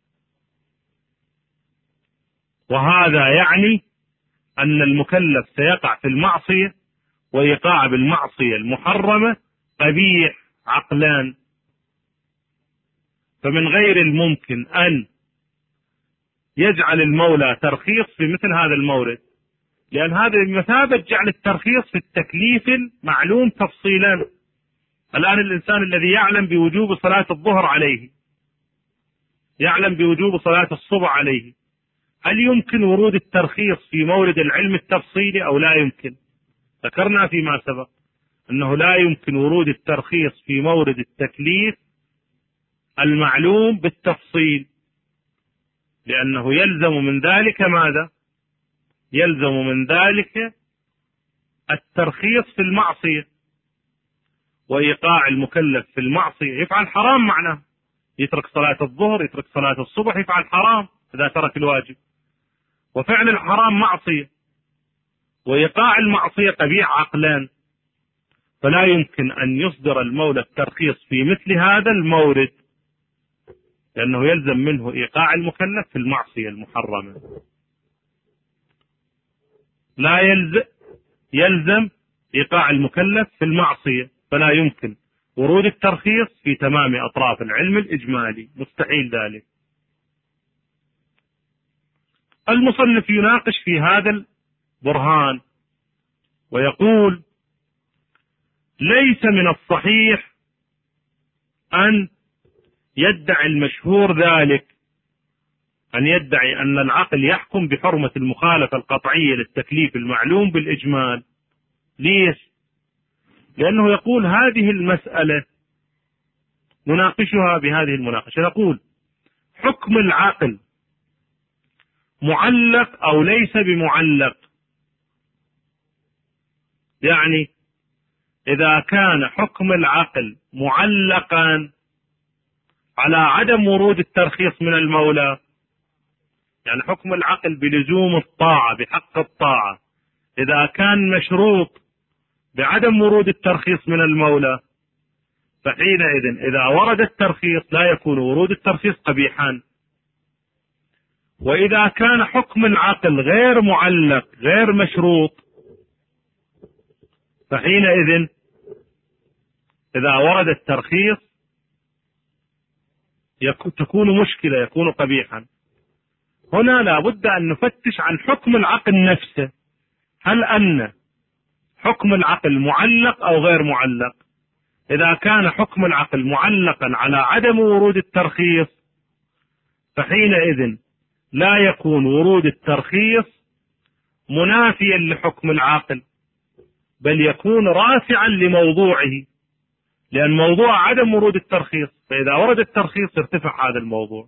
وهذا يعني أن المكلف سيقع في المعصية، وإيقاع بالمعصية المحرمة قبيح عقلان. فمن غير الممكن أن يجعل المولى ترخيص في مثل هذا المورد، لأن هذا بمثابة جعل الترخيص في التكليف المعلوم تفصيلا. الآن الإنسان الذي يعلم بوجوب صلاة الظهر عليه، يعلم بوجوب صلاة الصبح عليه، هل يمكن ورود الترخيص في مورد العلم التفصيلي أو لا يمكن؟ ذكرنا فيما سبق أنه لا يمكن ورود الترخيص في مورد التكليف المعلوم بالتفصيل، لأنه يلزم من ذلك ماذا؟ يلزم من ذلك الترخيص في المعصية، وإيقاع المكلف في المعصية يفعل حرام، معناه يترك صلاة الظهر، يترك صلاة الصبح، يفعل حرام إذا ترك الواجب، وفعل الحرام معصية، وإيقاع المعصية قبيح عقلان، فلا يمكن أن يصدر المولى الترخيص في مثل هذا المورد، لأنه يلزم منه إيقاع المكلف في المعصية المحرمة. لا يلزم يلزم إيقاع المكلف في المعصية، فلا يمكن ورود الترخيص في تمام أطراف العلم الإجمالي، مستحيل ذلك. المصنف يناقش في هذا البرهان ويقول: ليس من الصحيح أن يدعي المشهور ذلك، أن يدعي أن العقل يحكم بحرمة المخالفة القطعية للتكليف المعلوم بالإجمال. ليش؟ لأنه يقول هذه المسألة نناقشها بهذه المناقشة، نقول: حكم العقل معلق أو ليس بمعلق؟ يعني إذا كان حكم العقل معلقا على عدم ورود الترخيص من المولى، يعني حكم العقل بلزوم الطاعة، بحق الطاعة، إذا كان مشروط بعدم ورود الترخيص من المولى، فحينئذ إذا ورد الترخيص لا يكون ورود الترخيص قبيحا. وإذا كان حكم العقل غير معلق غير مشروط، فحينئذ إذا ورد الترخيص تكون مشكلة، يكون قبيحا. هنا لا بد أن نفتش عن حكم العقل نفسه، هل أن حكم العقل معلق أو غير معلق؟ إذا كان حكم العقل معلقا على عدم ورود الترخيص، فحينئذ لا يكون ورود الترخيص منافيا لحكم العقل، بل يكون رافعا لموضوعه، لأن موضوع عدم ورود الترخيص، فإذا ورد الترخيص ارتفع هذا الموضوع.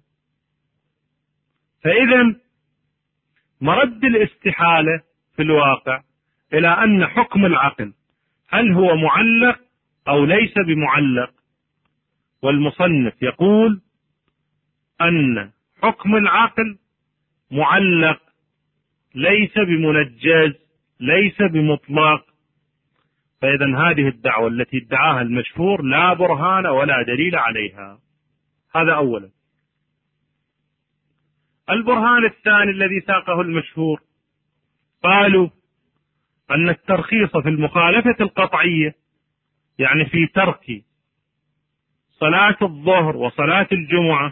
فإذا مرد الاستحالة في الواقع إلى أن حكم العقل هل هو معلق أو ليس بمعلق، والمصنف يقول أن حكم العقل معلق، ليس بمنجز، ليس بمطلق. فإذا هذه الدعوة التي ادعاها المشهور لا برهان ولا دليل عليها. هذا أولا. البرهان الثاني الذي ساقه المشهور، قالوا أن الترخيص في المخالفة القطعية، يعني في ترك صلاة الظهر وصلاة الجمعة،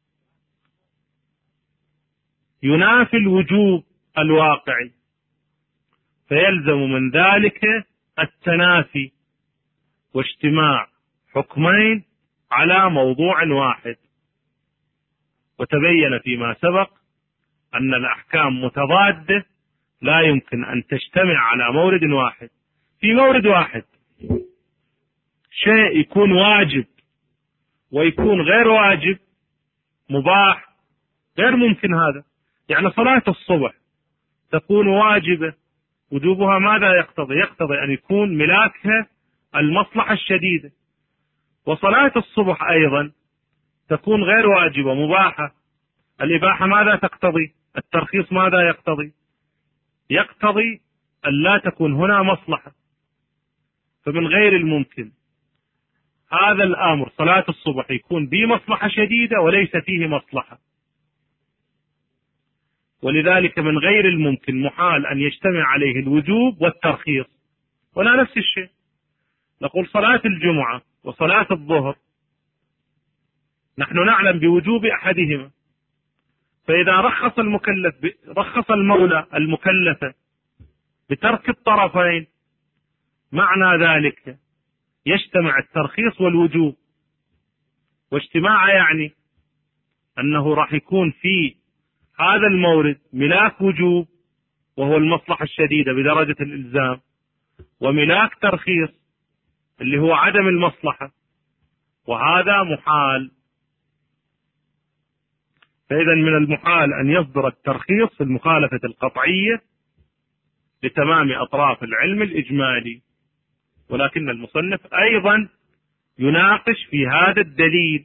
ينافي الوجوب الواقعي، فيلزم من ذلك التنافي واجتماع حكمين على موضوع واحد. وتبين فيما سبق أن الأحكام متضادة لا يمكن أن تجتمع على مورد واحد. في مورد واحد شيء يكون واجب ويكون غير واجب، مباح، غير ممكن هذا. يعني صلاة الصبح تكون واجبة، وجوبها ماذا يقتضي؟ يقتضي أن يكون ملاكها المصلحة الشديدة. وصلاة الصبح أيضا تكون غير واجبة، مباحة. الإباحة ماذا تقتضي؟ الترخيص ماذا يقتضي؟ يقتضي أن لا تكون هنا مصلحة. فمن غير الممكن هذا الأمر صلاة الصبح يكون به مصلحة شديدة وليس فيه مصلحة، ولذلك من غير الممكن محال أن يجتمع عليه الوجوب والترخيص. ولا نفس الشيء نقول صلاة الجمعة وصلاة الظهر نحن نعلم بوجوب أحدهما، فإذا رخص المكلف ب... رخص المولى المكلفة بترك الطرفين، معنى ذلك يجتمع الترخيص والوجوب. واجتماع يعني أنه راح يكون في هذا المورد ملاك وجوب وهو المصلحة الشديدة بدرجة الإلزام، وملاك ترخيص اللي هو عدم المصلحة، وهذا محال. فإذا من المحال أن يصدر الترخيص في المخالفة القطعية لتمام أطراف العلم الإجمالي. ولكن المصنف أيضا يناقش في هذا الدليل،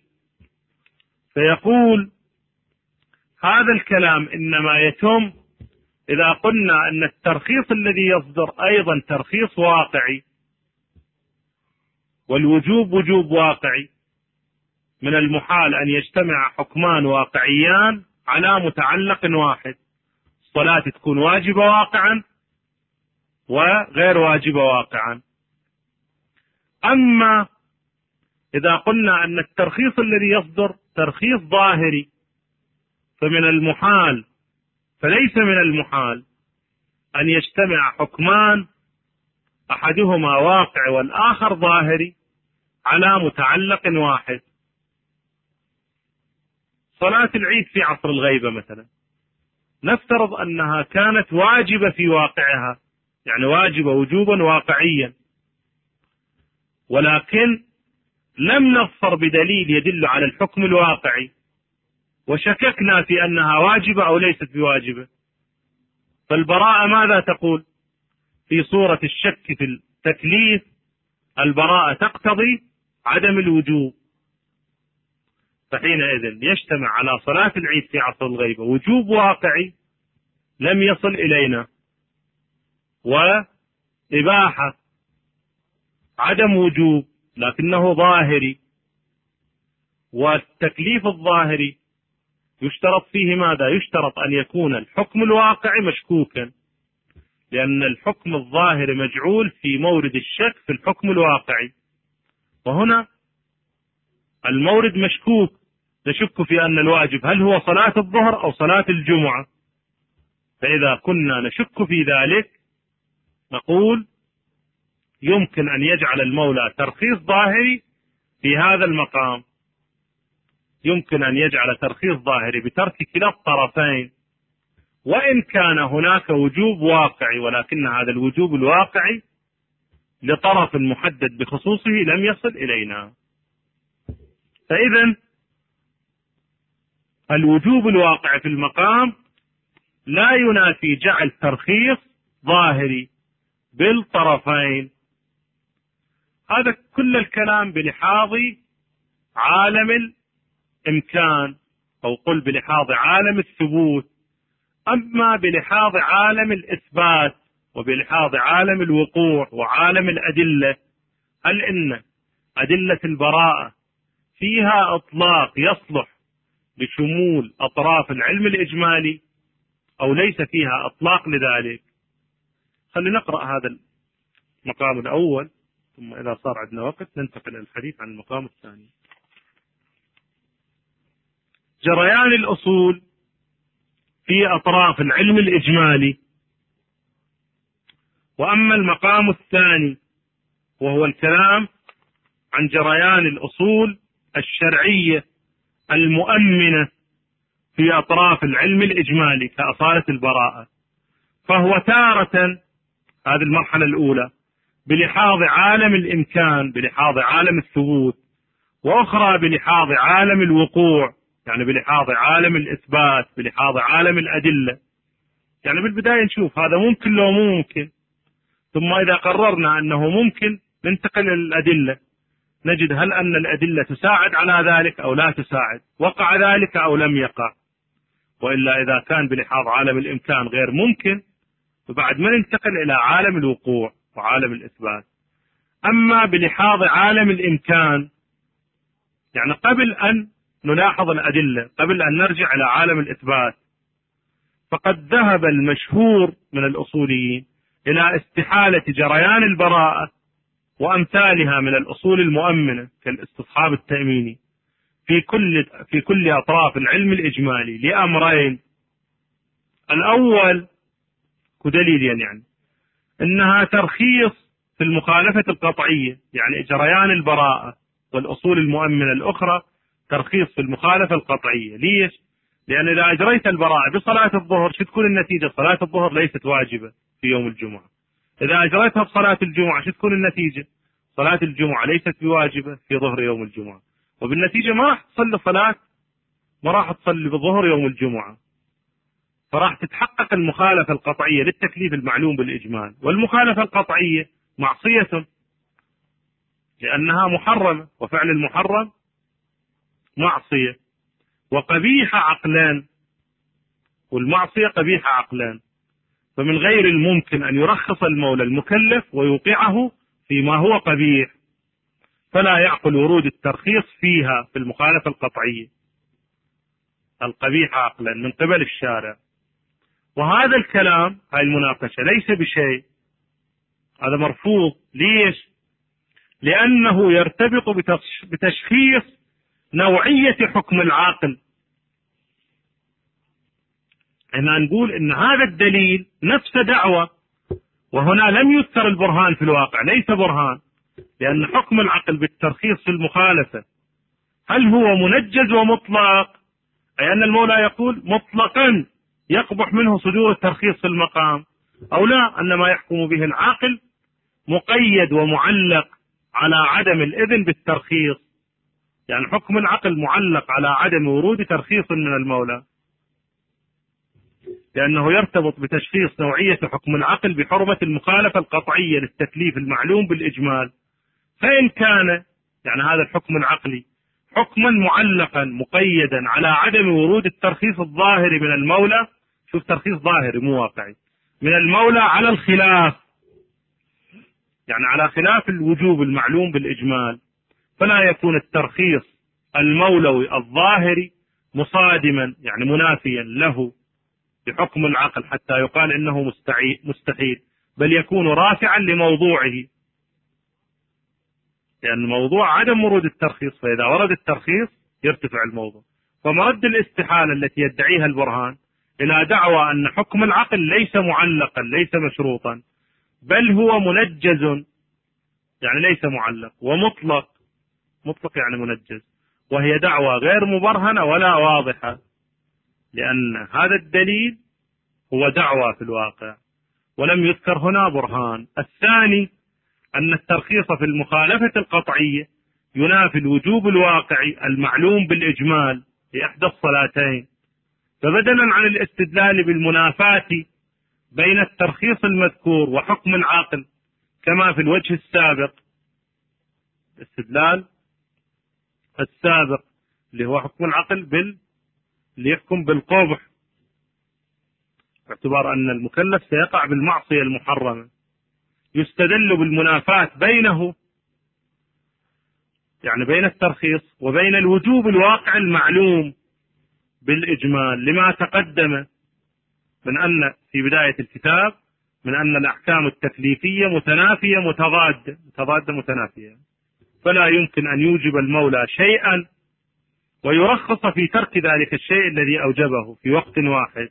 فيقول هذا الكلام إنما يتم إذا قلنا أن الترخيص الذي يصدر أيضا ترخيص واقعي، والوجوب وجوب واقعي. من المحال أن يجتمع حكمان واقعيان على متعلق واحد، الصلاة تكون واجبة واقعا وغير واجبة واقعا. أما إذا قلنا أن الترخيص الذي يصدر ترخيص ظاهري، فمن المحال فليس من المحال أن يجتمع حكمان أحدهما واقع والآخر ظاهري على متعلق واحد. صلاة العيد في عصر الغيبة مثلا، نفترض أنها كانت واجبة في واقعها، يعني واجبة وجوبا واقعيا، ولكن لم نظفر بدليل يدل على الحكم الواقعي، وشككنا في أنها واجبة أو ليست بواجبة. فالبراءة ماذا تقول؟ في صورة الشك في التكليف البراءة تقتضي عدم الوجوب، فحينئذ يجتمع على صلاة العيد في عصر الغيبة وجوب واقعي لم يصل إلينا، وإباحة عدم وجوب لكنه ظاهري. والتكليف الظاهري يشترط فيه ماذا؟ يشترط أن يكون الحكم الواقعي مشكوكا، لأن الحكم الظاهري مجعول في مورد الشك في الحكم الواقعي، وهنا المورد مشكوك، نشك في أن الواجب هل هو صلاة الظهر أو صلاة الجمعة. فإذا كنا نشك في ذلك نقول يمكن أن يجعل المولى ترخيص ظاهري في هذا المقام، يمكن أن يجعل ترخيص ظاهري بترك كلا الطرفين، وإن كان هناك وجوب واقعي، ولكن هذا الوجوب الواقعي لطرف محدد بخصوصه لم يصل إلينا. فإذا الوجوب الواقع في المقام لا ينافي جعل ترخيص ظاهري بالطرفين. هذا كل الكلام بلحاظ عالم الإمكان، أو قل بلحاظ عالم الثبوت. أما بلحاظ عالم الإثبات وبلحاظ عالم الوقوع وعالم الأدلة، هل إن أدلة البراءة فيها إطلاق يصلح لشمول أطراف العلم الإجمالي أو ليس فيها إطلاق لذلك؟ خلينا نقرأ هذا المقام الأول، ثم إذا صار عندنا وقت ننتقل إلى الحديث عن المقام الثاني. جريان الأصول في أطراف العلم الإجمالي. وأما المقام الثاني وهو الكلام عن جريان الأصول الشرعية المؤمنة في أطراف العلم الإجمالي كأصالة البراءة، فهو تارة، هذه المرحلة الأولى، بلحاظ عالم الإمكان بلحاظ عالم الثبوت، وأخرى بلحاظ عالم الوقوع يعني بلحاظ عالم الإثبات بلحاظ عالم الأدلة. يعني بالبداية نشوف هذا ممكن لو ممكن، ثم إذا قررنا أنه ممكن ننتقل إلى الأدلة، نجد هل أن الأدلة تساعد على ذلك أو لا تساعد، وقع ذلك أو لم يقع. وإلا إذا كان بلحاظ عالم الإمكان غير ممكن، فبعد ما ننتقل إلى عالم الوقوع وعالم الإثبات. أما بلحاظ عالم الإمكان، يعني قبل أن نلاحظ الأدلة، قبل أن نرجع إلى عالم الإثبات، فقد ذهب المشهور من الأصوليين إلى استحالة جريان البراءة وأمثالها من الأصول المؤمنة كالاستصحاب التأميني في كل في كل أطراف العلم الإجمالي لأمرين. الأول كدليل يعني أنها ترخيص في المخالفة القطعية، يعني جريان البراءة والأصول المؤمنة الأخرى ترخيص في المخالفة القطعية. ليش؟ لأن إذا أجريت البراءة بصلاة الظهر شو تكون النتيجة؟ صلاة الظهر ليست واجبة في يوم الجمعة. إذا أجريتها بصلاة الجمعة شو تكون النتيجة؟ صلاة الجمعة ليست بواجبة في ظهر يوم الجمعة، وبالنتيجة ما راح تصلي صلاة ما راح تصلي بظهر يوم الجمعة، فراح تتحقق المخالفة القطعية للتكليف المعلوم بالإجمال. والمخالفة القطعية معصية لأنها محرمة، وفعل المحرم معصية، وقبيحة عقلان، والمعصية قبيحة عقلان. فمن غير الممكن أن يرخص المولى المكلف ويوقعه فيما هو قبيح، فلا يعقل ورود الترخيص فيها في المخالفة القطعية القبيحة عقلا من قبل الشارع. وهذا الكلام، هاي المناقشة ليس بشيء، هذا مرفوض. ليش؟ لأنه يرتبط بتشخيص نوعية حكم العاقل. احنا نقول ان هذا الدليل نفس دعوة، وهنا لم يذكر البرهان في الواقع، ليس برهان، لأن حكم العقل بالترخيص في المخالفة هل هو منجز ومطلق؟ أي أن المولى يقول مطلقا يقبح منه صدور الترخيص في المقام، أو لا، أن ما يحكم به العاقل مقيد ومعلق على عدم الإذن بالترخيص، يعني حكم العقل معلق على عدم ورود ترخيص من المولى، لأنه يرتبط بتشخيص نوعية حكم العقل بحرمة المخالفة القطعية للتكليف المعلوم بالإجمال. فإن كان يعني هذا الحكم العقلي حكما معلقا مقيدا على عدم ورود الترخيص الظاهري من المولى، شوف ترخيص ظاهري مو واقعي من المولى على الخلاف، يعني على خلاف الوجوب المعلوم بالإجمال، فلا يكون الترخيص المولوي الظاهري مصادما يعني منافيا له بحكم العقل حتى يقال إنه مستحيل، بل يكون رافعا لموضوعه، لأن موضوع عدم ورود الترخيص، فإذا ورد الترخيص يرتفع الموضوع. فمرد الاستحالة التي يدعيها البرهان إلى دعوى أن حكم العقل ليس معلقا ليس مشروطا، بل هو منجز يعني ليس معلق، ومطلق مطلق يعني منجز، وهي دعوى غير مبرهنة ولا واضحة، لأن هذا الدليل هو دعوى في الواقع ولم يذكر هنا برهان. الثاني أن الترخيص في المخالفة القطعية ينافي الوجوب الواقعي المعلوم بالإجمال لإحدى الصلاتين، فبدلا عن الاستدلال بالمنافاة بين الترخيص المذكور وحكم العاقل كما في الوجه السابق، الاستدلال السابق اللي هو حكم العقل بال ليحكم بالقبح باعتبار أن المكلف سيقع بالمعصية المحرمة، يستدل بالمنافاة بينه يعني بين الترخيص وبين الوجوب الواقع المعلوم بالإجمال، لما تقدم من أن في بداية الكتاب من أن الأحكام التكليفية متنافية متضادة متضادة متنافية، فلا يمكن أن يوجب المولى شيئا ويرخص في ترك ذلك الشيء الذي أوجبه في وقت واحد.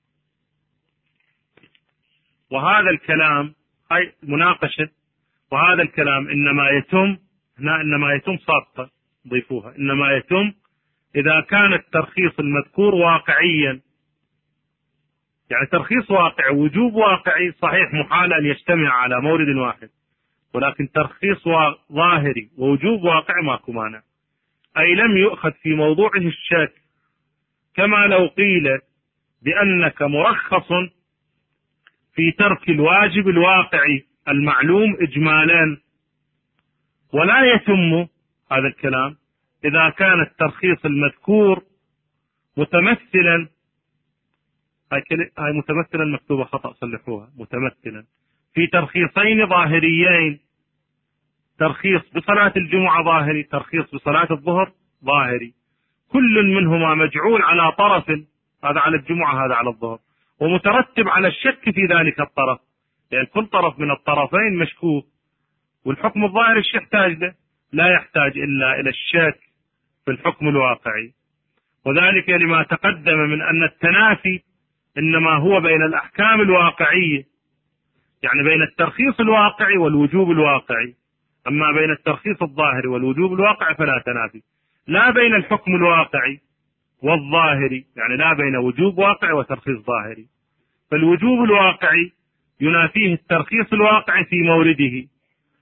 وهذا الكلام هاي مناقشة، وهذا الكلام إنما يتم هنا إنما يتم صادقة ضيفوها إنما يتم إذا كان الترخيص المذكور واقعيا، يعني ترخيص واقعي وجوب واقعي صحيح محال أن يجتمع على مورد واحد، ولكن ترخيص ظاهري ووجوب واقعي ماكو مانع، أي لم يؤخذ في موضوعه الشك، كما لو قيل بأنك مرخص في ترك الواجب الواقعي المعلوم إجمالا، ولا يتم هذا الكلام إذا كان الترخيص المذكور متمثلا، هاي متمثلا مكتوبة خطأ صلحوها، متمثلا في ترخيصين ظاهريين، ترخيص بصلاة الجمعة ظاهري، ترخيص بصلاة الظهر ظاهري، كل منهما مجعول على طرف، هذا على الجمعة هذا على الظهر، ومترتب على الشك في ذلك الطرف، لأن كل طرف من الطرفين مشكوك، والحكم الظاهري ايش يحتاج له؟ لا يحتاج إلا إلى الشك في الحكم الواقعي، وذلك لما تقدم من أن التنافي إنما هو بين الأحكام الواقعية، يعني بين الترخيص الواقعي والوجوب الواقعي، أما بين الترخيص الظاهري والوجوب الواقعي فلا تنافي، لا بين الحكم الواقعي والظاهري، يعني لا بين وجوب واقعي وترخيص ظاهري، فالوجوب الواقعي ينافيه الترخيص الواقعي في مورده،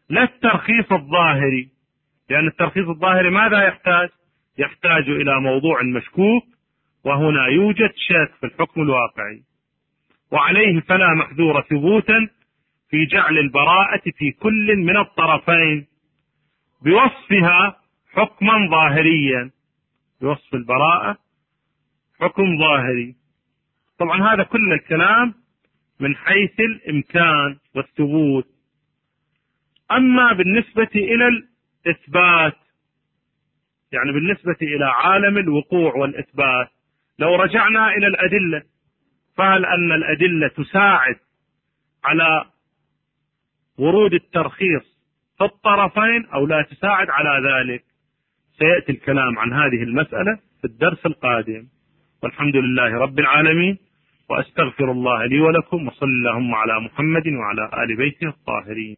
لا الترخيص الظاهري، لأن الترخيص الظاهري ماذا يحتاج؟ يحتاج إلى موضوع مشكوك، وهنا يوجد شك في الحكم الواقعي، وعليه فلا محذور ثبوتا في جعل البراءة في كل من الطرفين بوصفها حكما ظاهريا، بوصف البراءة حكم ظاهري. طبعا هذا كل الكلام من حيث الإمكان والثبوت. أما بالنسبة إلى الإثبات، يعني بالنسبة إلى عالم الوقوع والإثبات، لو رجعنا إلى الأدلة، فهل أن الأدلة تساعد على ورود الترخيص في الطرفين أو لا تساعد على ذلك؟ سيأتي الكلام عن هذه المسألة في الدرس القادم، والحمد لله رب العالمين، وأستغفر الله لي ولكم، وصلى اللهم على محمد وعلى آل بيته الطاهرين.